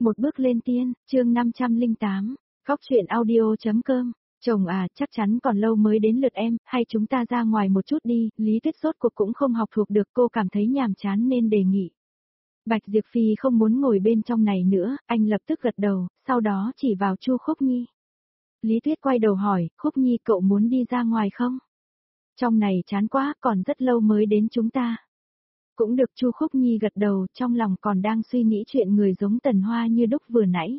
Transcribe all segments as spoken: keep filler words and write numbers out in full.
Một bước lên tiên, chương năm trăm lẻ tám, Cóc truyện audio.com. Chồng à, chắc chắn còn lâu mới đến lượt em, hay chúng ta ra ngoài một chút đi, Lý Tuyết rốt cuộc cũng không học thuộc được, cô cảm thấy nhàm chán nên đề nghị. Bạch Diệp Phi không muốn ngồi bên trong này nữa, anh lập tức gật đầu, sau đó chỉ vào Chu Khúc Nhi. Lý Tuyết quay đầu hỏi, Khúc Nhi cậu muốn đi ra ngoài không? Trong này chán quá, còn rất lâu mới đến chúng ta. Cũng được, Chu Khúc Nhi gật đầu, trong lòng còn đang suy nghĩ chuyện người giống Tần Hoa như đúc vừa nãy.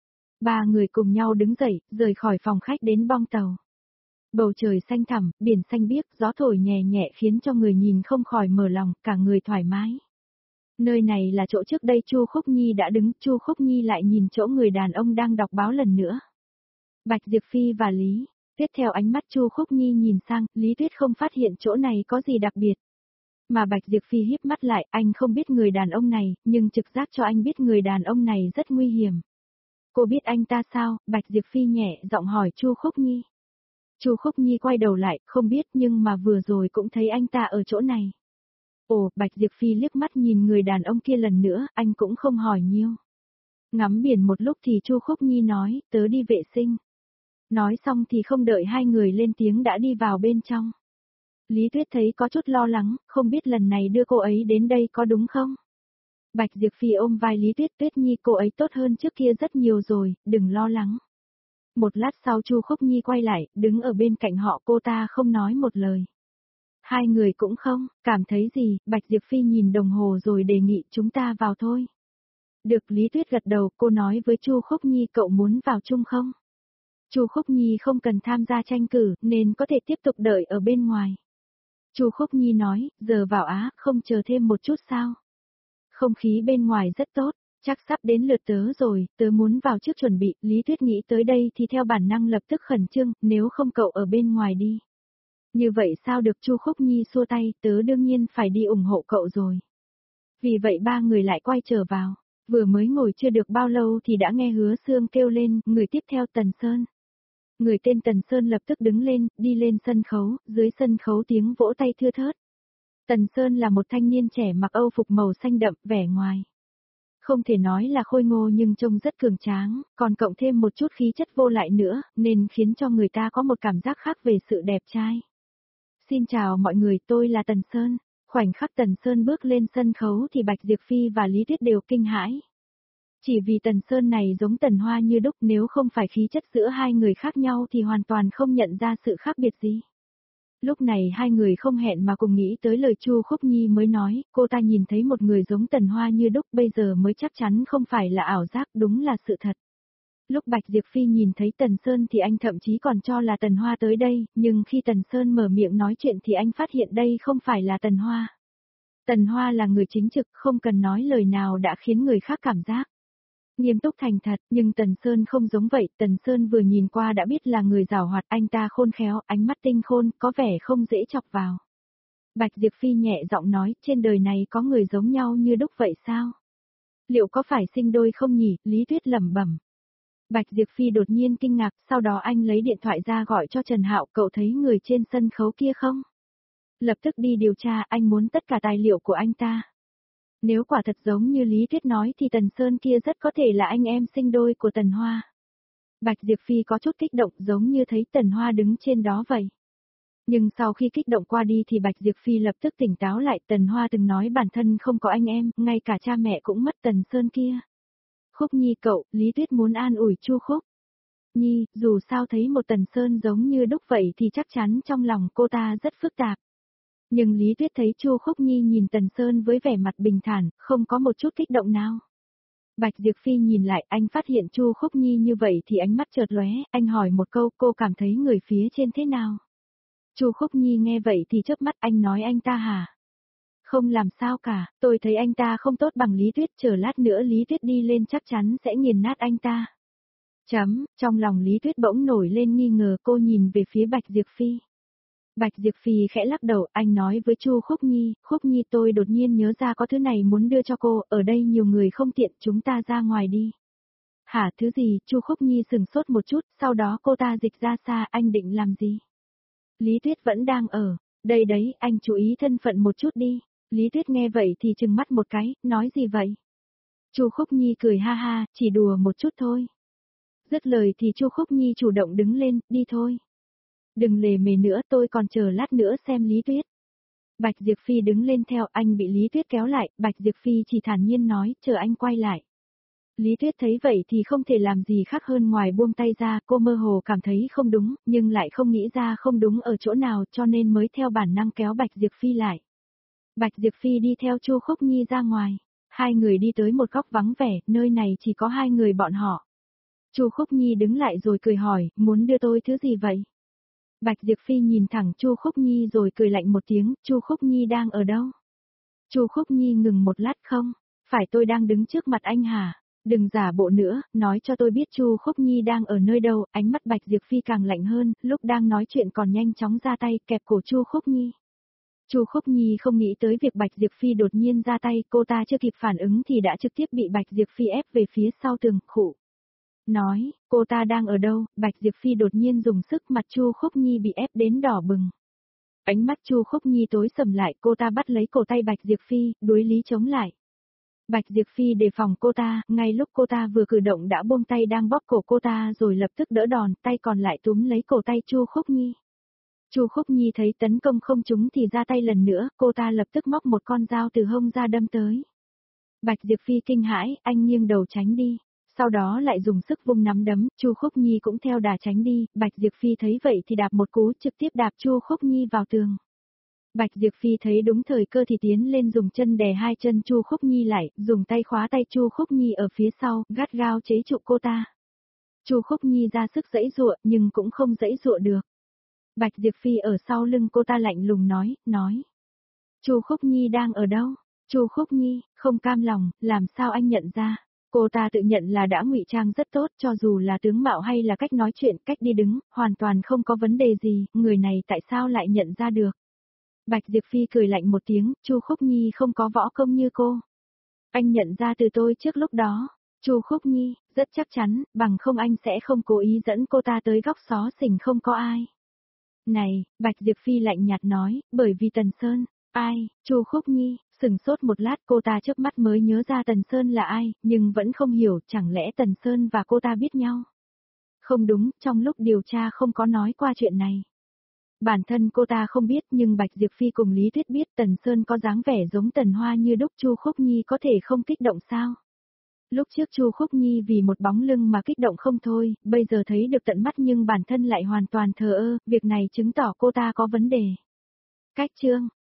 Ba người cùng nhau đứng dậy, rời khỏi phòng khách đến bong tàu. Bầu trời xanh thẳm, biển xanh biếc, gió thổi nhẹ nhẹ khiến cho người nhìn không khỏi mở lòng, cả người thoải mái. Nơi này là chỗ trước đây Chu Khúc Nhi đã đứng, Chu Khúc Nhi lại nhìn chỗ người đàn ông đang đọc báo lần nữa. Bạch Diệp Phi và Lý. Tiếp theo ánh mắt Chu Khúc Nhi nhìn sang, Lý Tuyết không phát hiện chỗ này có gì đặc biệt. Mà Bạch Diệp Phi híp mắt lại, anh không biết người đàn ông này, nhưng trực giác cho anh biết người đàn ông này rất nguy hiểm. Cô biết anh ta sao? Bạch Diệp Phi nhẹ giọng hỏi Chu Khúc Nhi. Chu Khúc Nhi quay đầu lại, không biết nhưng mà vừa rồi cũng thấy anh ta ở chỗ này. Ồ, Bạch Diệp Phi liếc mắt nhìn người đàn ông kia lần nữa, anh cũng không hỏi nhiều. Ngắm biển một lúc thì Chu Khúc Nhi nói, tớ đi vệ sinh. Nói xong thì không đợi hai người lên tiếng đã đi vào bên trong. Lý Tuyết thấy có chút lo lắng, không biết lần này đưa cô ấy đến đây có đúng không? Bạch Diệp Phi ôm vai Lý Tuyết, Tuyết Nhi cô ấy tốt hơn trước kia rất nhiều rồi, đừng lo lắng. Một lát sau Chu Khúc Nhi quay lại, đứng ở bên cạnh họ, cô ta không nói một lời. Hai người cũng không, cảm thấy gì, Bạch Diệp Phi nhìn đồng hồ rồi đề nghị chúng ta vào thôi. Được, Lý Tuyết gật đầu, cô nói với Chu Khúc Nhi cậu muốn vào chung không? Chu Khúc Nhi không cần tham gia tranh cử, nên có thể tiếp tục đợi ở bên ngoài. Chu Khúc Nhi nói, giờ vào á, không chờ thêm một chút sao? Không khí bên ngoài rất tốt, chắc sắp đến lượt tớ rồi, tớ muốn vào trước chuẩn bị, Lý Tuyết nghĩ tới đây thì theo bản năng lập tức khẩn trương, nếu không cậu ở bên ngoài đi. Như vậy sao được, Chu Khúc Nhi xua tay, tớ đương nhiên phải đi ủng hộ cậu rồi. Vì vậy ba người lại quay trở vào, vừa mới ngồi chưa được bao lâu thì đã nghe Hứa Xương kêu lên, người tiếp theo Tần Sơn. Người tên Tần Sơn lập tức đứng lên, đi lên sân khấu, dưới sân khấu tiếng vỗ tay thưa thớt. Tần Sơn là một thanh niên trẻ mặc âu phục màu xanh đậm, vẻ ngoài. Không thể nói là khôi ngô nhưng trông rất cường tráng, còn cộng thêm một chút khí chất vô lại nữa, nên khiến cho người ta có một cảm giác khác về sự đẹp trai. Xin chào mọi người, tôi là Tần Sơn. Khoảnh khắc Tần Sơn bước lên sân khấu thì Bạch Diệp Phi và Lý Tuyết đều kinh hãi. Chỉ vì Tần Sơn này giống Tần Hoa như đúc, nếu không phải khí chất giữa hai người khác nhau thì hoàn toàn không nhận ra sự khác biệt gì. Lúc này hai người không hẹn mà cùng nghĩ tới lời Chu Khúc Nhi mới nói, cô ta nhìn thấy một người giống Tần Hoa như đúc bây giờ mới chắc chắn không phải là ảo giác, đúng là sự thật. Lúc Bạch Diệp Phi nhìn thấy Tần Sơn thì anh thậm chí còn cho là Tần Hoa tới đây, nhưng khi Tần Sơn mở miệng nói chuyện thì anh phát hiện đây không phải là Tần Hoa. Tần Hoa là người chính trực, không cần nói lời nào đã khiến người khác cảm giác nghiêm túc thành thật, nhưng Tần Sơn không giống vậy, Tần Sơn vừa nhìn qua đã biết là người giàu hoạt, anh ta khôn khéo, ánh mắt tinh khôn, có vẻ không dễ chọc vào. Bạch Diệp Phi nhẹ giọng nói, trên đời này có người giống nhau như đúc vậy sao? Liệu có phải sinh đôi không nhỉ? Lý Tuyết lẩm bẩm. Bạch Diệp Phi đột nhiên kinh ngạc, sau đó anh lấy điện thoại ra gọi cho Trần Hạo, cậu thấy người trên sân khấu kia không? Lập tức đi điều tra, anh muốn tất cả tài liệu của anh ta. Nếu quả thật giống như Lý Tuyết nói thì Tần Sơn kia rất có thể là anh em sinh đôi của Tần Hoa. Bạch Diệp Phi có chút kích động giống như thấy Tần Hoa đứng trên đó vậy. Nhưng sau khi kích động qua đi thì Bạch Diệp Phi lập tức tỉnh táo lại, Tần Hoa từng nói bản thân không có anh em, ngay cả cha mẹ cũng mất. Tần Sơn kia. Khúc Nhi cậu, Lý Tuyết muốn an ủi Chu Khúc Nhi, dù sao thấy một Tần Sơn giống như đúc vậy thì chắc chắn trong lòng cô ta rất phức tạp. Nhưng Lý Tuyết thấy Chu Khúc Nhi nhìn Tần Sơn với vẻ mặt bình thản, không có một chút kích động nào. Bạch Diệp Phi nhìn lại, anh phát hiện Chu Khúc Nhi như vậy thì ánh mắt chợt lóe, anh hỏi một câu, cô cảm thấy người phía trên thế nào? Chu Khúc Nhi nghe vậy thì chớp mắt, anh nói anh ta hả? Không làm sao cả, tôi thấy anh ta không tốt bằng Lý Tuyết, chờ lát nữa Lý Tuyết đi lên chắc chắn sẽ nghiền nát anh ta. Chấm, trong lòng Lý Tuyết bỗng nổi lên nghi ngờ, cô nhìn về phía Bạch Diệp Phi. Bạch Diệp Phi khẽ lắc đầu, anh nói với Chu Khúc Nhi, Khúc Nhi tôi đột nhiên nhớ ra có thứ này muốn đưa cho cô, ở đây nhiều người không tiện, chúng ta ra ngoài đi. Hả, thứ gì? Chu Khúc Nhi sừng sốt một chút, sau đó cô ta dịch ra xa, anh định làm gì? Lý Tuyết vẫn đang ở, đây đấy, anh chú ý thân phận một chút đi. Lý Tuyết nghe vậy thì trừng mắt một cái, nói gì vậy? Chu Khúc Nhi cười ha ha, chỉ đùa một chút thôi. Dứt lời thì Chu Khúc Nhi chủ động đứng lên, đi thôi. Đừng lề mề nữa, tôi còn chờ lát nữa xem Lý Tuyết. Bạch Diệp Phi đứng lên theo, anh bị Lý Tuyết kéo lại, Bạch Diệp Phi chỉ thản nhiên nói, chờ anh quay lại. Lý Tuyết thấy vậy thì không thể làm gì khác hơn ngoài buông tay ra, cô mơ hồ cảm thấy không đúng, nhưng lại không nghĩ ra không đúng ở chỗ nào cho nên mới theo bản năng kéo Bạch Diệp Phi lại. Bạch Diệp Phi đi theo Chu Khúc Nhi ra ngoài, hai người đi tới một góc vắng vẻ, nơi này chỉ có hai người bọn họ. Chu Khúc Nhi đứng lại rồi cười hỏi, muốn đưa tôi thứ gì vậy? Bạch Diệp Phi nhìn thẳng Chu Khúc Nhi rồi cười lạnh một tiếng, Chu Khúc Nhi đang ở đâu? Chu Khúc Nhi ngừng một lát, không, phải tôi đang đứng trước mặt anh hả? Đừng giả bộ nữa, nói cho tôi biết Chu Khúc Nhi đang ở nơi đâu, ánh mắt Bạch Diệp Phi càng lạnh hơn, lúc đang nói chuyện còn nhanh chóng ra tay kẹp cổ Chu Khúc Nhi. Chu Khúc Nhi không nghĩ tới việc Bạch Diệp Phi đột nhiên ra tay, cô ta chưa kịp phản ứng thì đã trực tiếp bị Bạch Diệp Phi ép về phía sau tường, khụ. Nói, cô ta đang ở đâu, Bạch Diệp Phi đột nhiên dùng sức, mặt Chu Khúc Nhi bị ép đến đỏ bừng. Ánh mắt Chu Khúc Nhi tối sầm lại, cô ta bắt lấy cổ tay Bạch Diệp Phi, đối lý chống lại. Bạch Diệp Phi đề phòng cô ta, ngay lúc cô ta vừa cử động đã buông tay đang bóp cổ cô ta rồi lập tức đỡ đòn, tay còn lại túm lấy cổ tay Chu Khúc Nhi. Chu Khúc Nhi thấy tấn công không trúng thì ra tay lần nữa, cô ta lập tức móc một con dao từ hông ra đâm tới. Bạch Diệp Phi kinh hãi, anh nghiêng đầu tránh đi, sau đó lại dùng sức vung nắm đấm, Chu Khúc Nhi cũng theo đà tránh đi, Bạch Diệp Phi thấy vậy thì đạp một cú trực tiếp đạp Chu Khúc Nhi vào tường. Bạch Diệp Phi thấy đúng thời cơ thì tiến lên dùng chân đè hai chân Chu Khúc Nhi lại, dùng tay khóa tay Chu Khúc Nhi ở phía sau, gắt gao chế trụ cô ta. Chu Khúc Nhi ra sức giãy giụa nhưng cũng không giãy giụa được. Bạch Diệp Phi ở sau lưng cô ta lạnh lùng nói, nói. Chu Khúc Nhi đang ở đâu? Chu Khúc Nhi, không cam lòng, làm sao anh nhận ra? Cô ta tự nhận là đã ngụy trang rất tốt, cho dù là tướng mạo hay là cách nói chuyện, cách đi đứng, hoàn toàn không có vấn đề gì, người này tại sao lại nhận ra được? Bạch Diệp Phi cười lạnh một tiếng, Chu Khúc Nhi không có võ công như cô. Anh nhận ra từ tôi trước lúc đó. Chu Khúc Nhi, rất chắc chắn, bằng không anh sẽ không cố ý dẫn cô ta tới góc xó xỉnh không có ai. Này, Bạch Diệp Phi lạnh nhạt nói, bởi vì Tần Sơn, ai, Chu Khúc Nhi, sừng sốt một lát cô ta chớp mắt mới nhớ ra Tần Sơn là ai, nhưng vẫn không hiểu, chẳng lẽ Tần Sơn và cô ta biết nhau? Không đúng, trong lúc điều tra không có nói qua chuyện này. Bản thân cô ta không biết nhưng Bạch Diệp Phi cùng Lý Tuyết biết Tần Sơn có dáng vẻ giống Tần Hoa như đúc, Chu Khúc Nhi có thể không kích động sao? Lúc trước Chu Khúc Nhi vì một bóng lưng mà kích động không thôi, bây giờ thấy được tận mắt nhưng bản thân lại hoàn toàn thờ ơ, việc này chứng tỏ cô ta có vấn đề. Cách chương